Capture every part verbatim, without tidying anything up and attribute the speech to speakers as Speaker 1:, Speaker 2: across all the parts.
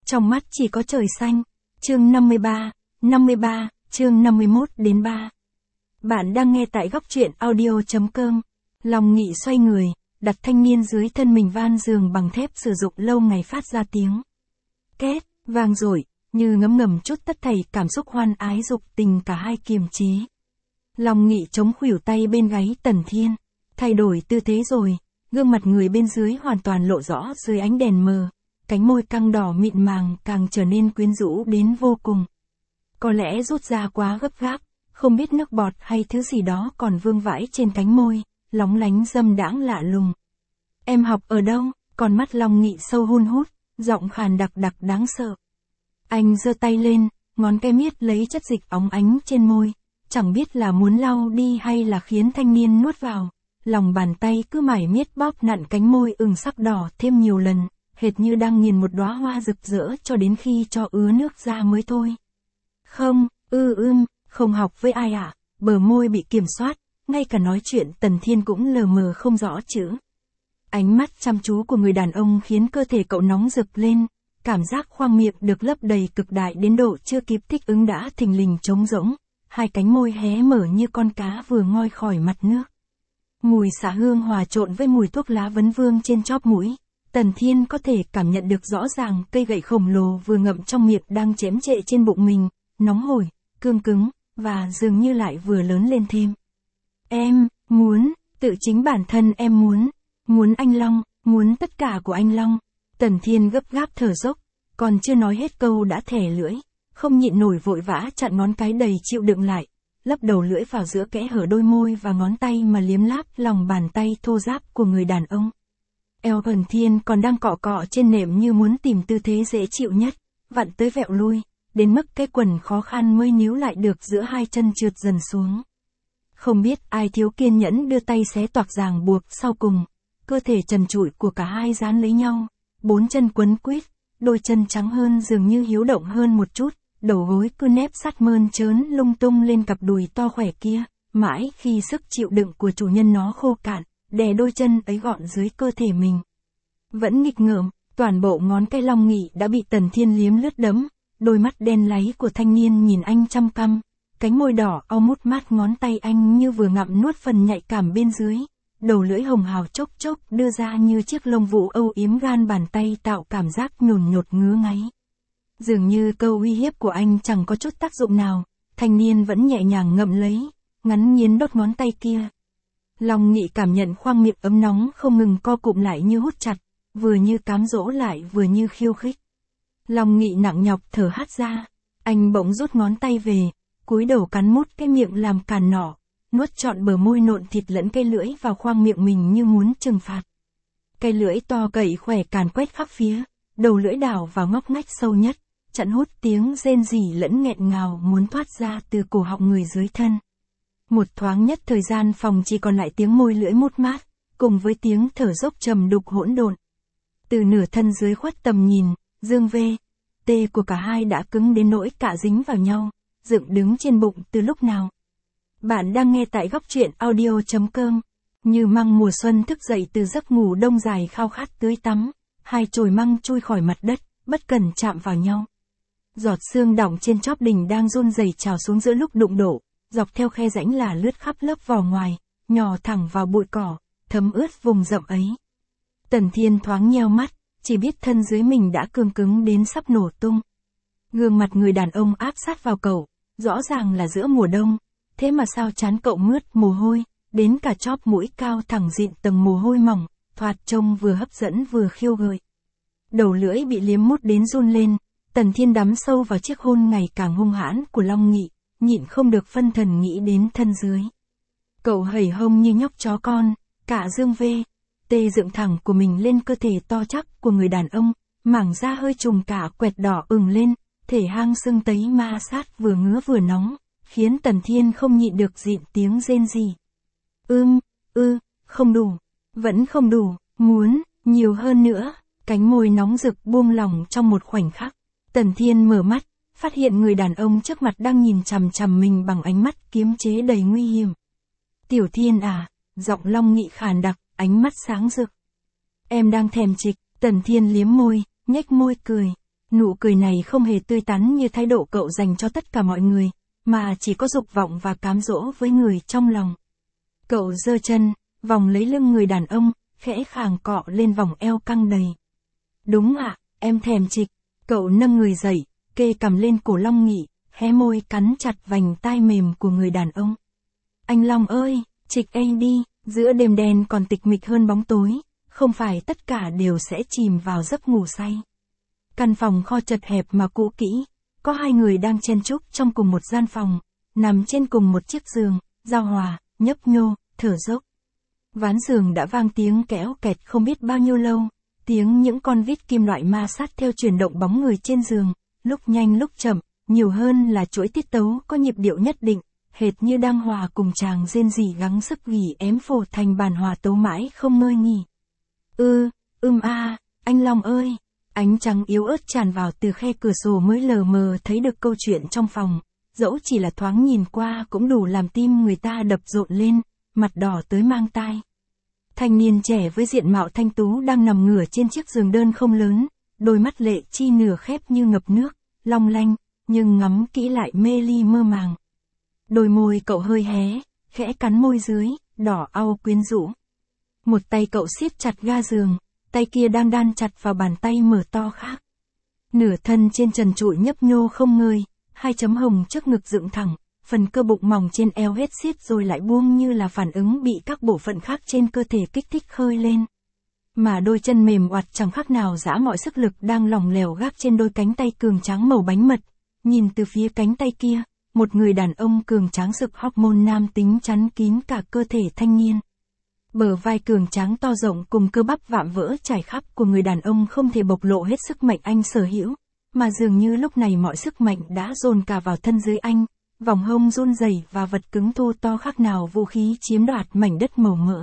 Speaker 1: Trong mắt chỉ có trời xanh. Chương năm mươi ba, năm mươi ba, chương năm mươi mốt đến ba. Bạn đang nghe tại góc truyện audio chấm com. Long Nghị xoay người, đặt thanh niên dưới thân mình van giường bằng thép sử dụng lâu ngày phát ra tiếng két, vang dội, như ngấm ngầm chút tất thảy cảm xúc hoan ái dục tình cả hai kiềm chế. Long Nghị chống khuỷu tay bên gáy Tần Thiên, thay đổi tư thế rồi, gương mặt người bên dưới hoàn toàn lộ rõ dưới ánh đèn mờ, cánh môi căng đỏ mịn màng càng trở nên quyến rũ đến vô cùng. Có lẽ rút ra quá gấp gáp, không biết nước bọt hay thứ gì đó còn vương vãi trên cánh môi, lóng lánh dâm đãng lạ lùng. Em học ở đâu? Con mắt Long Nghị sâu hun hút, giọng khàn đặc đặc đáng sợ. Anh giơ tay lên, ngón cái miết lấy chất dịch óng ánh trên môi, chẳng biết là muốn lau đi hay là khiến thanh niên nuốt vào. Lòng bàn tay cứ mải miết bóp nặn cánh môi ửng sắc đỏ thêm nhiều lần, hệt như đang nghiền một đóa hoa rực rỡ cho đến khi cho ứa nước ra mới thôi. Không, ư ưm, không học với ai ạ, à? Bờ môi bị kiểm soát, ngay cả nói chuyện Tần Thiên cũng lờ mờ không rõ chữ. Ánh mắt chăm chú của người đàn ông khiến cơ thể cậu nóng rực lên, cảm giác khoang miệng được lấp đầy cực đại đến độ chưa kịp thích ứng đã thình lình trống rỗng, hai cánh môi hé mở như con cá vừa ngoi khỏi mặt nước. Mùi xả hương hòa trộn với mùi thuốc lá vấn vương trên chóp mũi, Tần Thiên có thể cảm nhận được rõ ràng cây gậy khổng lồ vừa ngậm trong miệng đang chém trệ trên bụng mình, nóng hổi, cương cứng, và dường như lại vừa lớn lên thêm. Em, muốn, tự chính bản thân em muốn, muốn anh Long, muốn tất cả của anh Long. Tần Thiên gấp gáp thở dốc, còn chưa nói hết câu đã thẻ lưỡi, không nhịn nổi vội vã chặn ngón cái đầy chịu đựng lại, lấp đầu lưỡi vào giữa kẽ hở đôi môi và ngón tay mà liếm láp lòng bàn tay thô ráp của người đàn ông. Eo Tần Thiên còn đang cọ cọ trên nệm như muốn tìm tư thế dễ chịu nhất, vặn tới vẹo lui, đến mức cái quần khó khăn mới níu lại được giữa hai chân trượt dần xuống. Không biết ai thiếu kiên nhẫn đưa tay xé toạc ràng buộc sau cùng, cơ thể trần trụi của cả hai dán lấy nhau, bốn chân quấn quýt, đôi chân trắng hơn dường như hiếu động hơn một chút, đầu gối cứ nép sát mơn trớn lung tung lên cặp đùi to khỏe kia, mãi khi sức chịu đựng của chủ nhân nó khô cạn, đè đôi chân ấy gọn dưới cơ thể mình. Vẫn nghịch ngợm, toàn bộ ngón cái Long Nghị đã bị Tần Thiên liếm lướt đẫm, đôi mắt đen láy của thanh niên nhìn anh chăm căm, cánh môi đỏ au mút mát ngón tay anh như vừa ngậm nuốt phần nhạy cảm bên dưới, đầu lưỡi hồng hào chốc chốc đưa ra như chiếc lông vũ âu yếm gan bàn tay tạo cảm giác nhồn nhột ngứa ngáy. Dường như câu uy hiếp của anh chẳng có chút tác dụng nào, thanh niên vẫn nhẹ nhàng ngậm lấy, ngắn nghiến đốt ngón tay kia. Long Nghị cảm nhận khoang miệng ấm nóng không ngừng co cụm lại như hút chặt, vừa như cám dỗ lại vừa như khiêu khích. Long Nghị nặng nhọc thở hắt ra, anh bỗng rút ngón tay về, cúi đầu cắn mút cái miệng làm càn nỏ, nuốt trọn bờ môi nộn thịt lẫn cây lưỡi vào khoang miệng mình như muốn trừng phạt. Cây lưỡi to cậy khỏe càn quét khắp phía, đầu lưỡi đảo vào ngóc ngách sâu nhất, chặn hút tiếng rên rỉ lẫn nghẹn ngào muốn thoát ra từ cổ họng người dưới thân. Một thoáng nhất thời gian phòng chỉ còn lại tiếng môi lưỡi mút mát, cùng với tiếng thở dốc trầm đục hỗn độn. Từ nửa thân dưới khuất tầm nhìn, dương vê, tê của cả hai đã cứng đến nỗi cả dính vào nhau, dựng đứng trên bụng từ lúc nào. Bạn đang nghe tại góc truyện audio chấm com. Như măng mùa xuân thức dậy từ giấc ngủ đông dài khao khát tưới tắm, hai chồi măng chui khỏi mặt đất, bất cần chạm vào nhau. Giọt sương đọng trên chóp đỉnh đang run rẩy trào xuống giữa lúc đụng độ, dọc theo khe rãnh là lướt khắp lớp vỏ ngoài, nhỏ thẳng vào bụi cỏ, thấm ướt vùng rậm ấy. Tần Thiên thoáng nheo mắt, chỉ biết thân dưới mình đã cương cứng đến sắp nổ tung. Gương mặt người đàn ông áp sát vào cậu, rõ ràng là giữa mùa đông, thế mà sao trán cậu mướt mồ hôi, đến cả chóp mũi cao thẳng dịn tầng mồ hôi mỏng, thoạt trông vừa hấp dẫn vừa khiêu gợi. Đầu lưỡi bị liếm mút đến run lên, Tần Thiên đắm sâu vào chiếc hôn ngày càng hung hãn của Long Nghị, nhịn không được phân thần nghĩ đến thân dưới. Cậu hẩy hông như nhóc chó con, cả dương vê, tê dựng thẳng của mình lên cơ thể to chắc của người đàn ông, mảng da hơi trùng cả quẹt đỏ ửng lên, thể hang sưng tấy ma sát vừa ngứa vừa nóng, khiến Tần Thiên không nhịn được dịn tiếng rên rỉ. Ưm, ư, không đủ, vẫn không đủ, muốn, nhiều hơn nữa, cánh môi nóng rực buông lỏng trong một khoảnh khắc. Tần Thiên mở mắt, phát hiện người đàn ông trước mặt đang nhìn chằm chằm mình bằng ánh mắt kiếm chế đầy nguy hiểm. Tiểu Thiên à, giọng Long Nghị khàn đặc, ánh mắt sáng rực. Em đang thèm trịch, Tần Thiên liếm môi, nhếch môi cười. Nụ cười này không hề tươi tắn như thái độ cậu dành cho tất cả mọi người, mà chỉ có dục vọng và cám dỗ với người trong lòng. Cậu giơ chân, vòng lấy lưng người đàn ông, khẽ khàng cọ lên vòng eo căng đầy. Đúng ạ, em thèm trịch. Cậu nâng người dậy, kê cằm lên cổ Long Nghị, hé môi cắn chặt vành tai mềm của người đàn ông. Anh Long ơi, trịch anh đi, giữa đêm đen còn tịch mịch hơn bóng tối, không phải tất cả đều sẽ chìm vào giấc ngủ say. Căn phòng kho chật hẹp mà cũ kỹ, có hai người đang chen chúc trong cùng một gian phòng, nằm trên cùng một chiếc giường, giao hòa, nhấp nhô, thở dốc. Ván giường đã vang tiếng kéo kẹt không biết bao nhiêu lâu, tiếng những con vít kim loại ma sát theo chuyển động bóng người trên giường, lúc nhanh lúc chậm, nhiều hơn là chuỗi tiết tấu có nhịp điệu nhất định, hệt như đang hòa cùng chàng rên rỉ gắng sức gỉ ém phổ thành bản hòa tấu mãi không ngơi nghỉ. Ư, ưm a, anh Long ơi, ánh trắng yếu ớt tràn vào từ khe cửa sổ mới lờ mờ thấy được câu chuyện trong phòng, dẫu chỉ là thoáng nhìn qua cũng đủ làm tim người ta đập rộn lên, mặt đỏ tới mang tai. Thanh niên trẻ với diện mạo thanh tú đang nằm ngửa trên chiếc giường đơn không lớn, đôi mắt lệ chi nửa khép như ngập nước, long lanh, nhưng ngắm kỹ lại mê ly mơ màng. Đôi môi cậu hơi hé, khẽ cắn môi dưới, đỏ au quyến rũ. Một tay cậu siết chặt ga giường, tay kia đang đan chặt vào bàn tay mở to khác. Nửa thân trên trần trụi nhấp nhô không ngơi, hai chấm hồng trước ngực dựng thẳng, phần cơ bụng mỏng trên eo hết siết rồi lại buông như là phản ứng bị các bộ phận khác trên cơ thể kích thích khơi lên. Mà đôi chân mềm oặt chẳng khác nào dã mọi sức lực đang lỏng lẻo gác trên đôi cánh tay cường tráng màu bánh mật. Nhìn từ phía cánh tay kia, một người đàn ông cường tráng rực hormone nam tính chắn kín cả cơ thể thanh niên. Bờ vai cường tráng to rộng cùng cơ bắp vạm vỡ trải khắp của người đàn ông không thể bộc lộ hết sức mạnh anh sở hữu, mà dường như lúc này mọi sức mạnh đã dồn cả vào thân dưới anh, vòng hông run rẩy và vật cứng thô to khác nào vũ khí chiếm đoạt mảnh đất màu mỡ.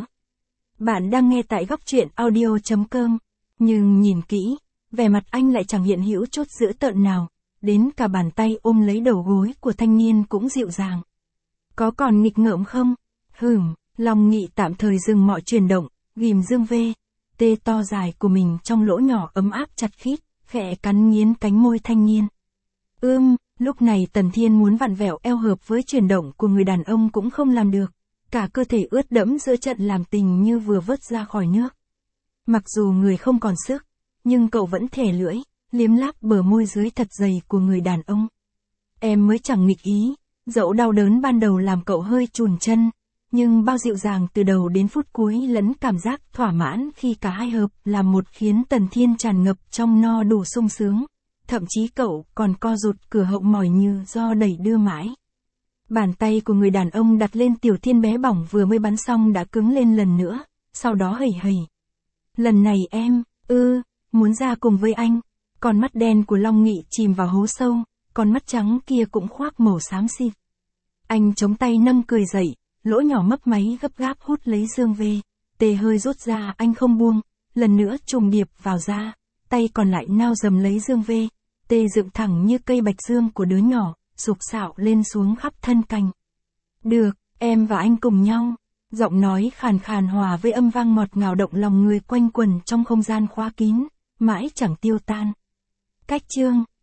Speaker 1: Bạn đang nghe tại góc truyện audio chấm com, nhưng nhìn kỹ, vẻ mặt anh lại chẳng hiện hữu chút dữ tợn nào, đến cả bàn tay ôm lấy đầu gối của thanh niên cũng dịu dàng. Có còn nghịch ngợm không? Hửm. Long Nghị tạm thời dừng mọi chuyển động, ghim dương vê, tê to dài của mình trong lỗ nhỏ ấm áp chặt khít, khẽ cắn nghiến cánh môi thanh niên. Ưm, lúc này Tần Thiên muốn vặn vẹo eo hợp với chuyển động của người đàn ông cũng không làm được, cả cơ thể ướt đẫm giữa trận làm tình như vừa vớt ra khỏi nước. Mặc dù người không còn sức, nhưng cậu vẫn thè lưỡi, liếm láp bờ môi dưới thật dày của người đàn ông. Em mới chẳng nghịch ý, dẫu đau đớn ban đầu làm cậu hơi chùn chân. Nhưng bao dịu dàng từ đầu đến phút cuối lẫn cảm giác thỏa mãn khi cả hai hợp làm một khiến Tần Thiên tràn ngập trong no đủ sung sướng. Thậm chí cậu còn co rụt cửa họng mỏi như do đẩy đưa mãi. Bàn tay của người đàn ông đặt lên Tiểu Thiên bé bỏng vừa mới bắn xong đã cứng lên lần nữa, sau đó hầy hầy. Lần này em, ư, muốn ra cùng với anh. Con mắt đen của Long Nghị chìm vào hố sâu, con mắt trắng kia cũng khoác màu xám xịt. Anh chống tay nâng cười dậy. Lỗ nhỏ mấp máy gấp gáp hút lấy dương vê, tê hơi rút ra anh không buông, lần nữa trùng điệp vào ra, tay còn lại nao dầm lấy dương vê, tê dựng thẳng như cây bạch dương của đứa nhỏ, sục sạo lên xuống khắp thân cành. Được, em và anh cùng nhau, giọng nói khàn khàn hòa với âm vang ngọt ngào động lòng người quanh quẩn trong không gian khóa kín, mãi chẳng tiêu tan. Cách chương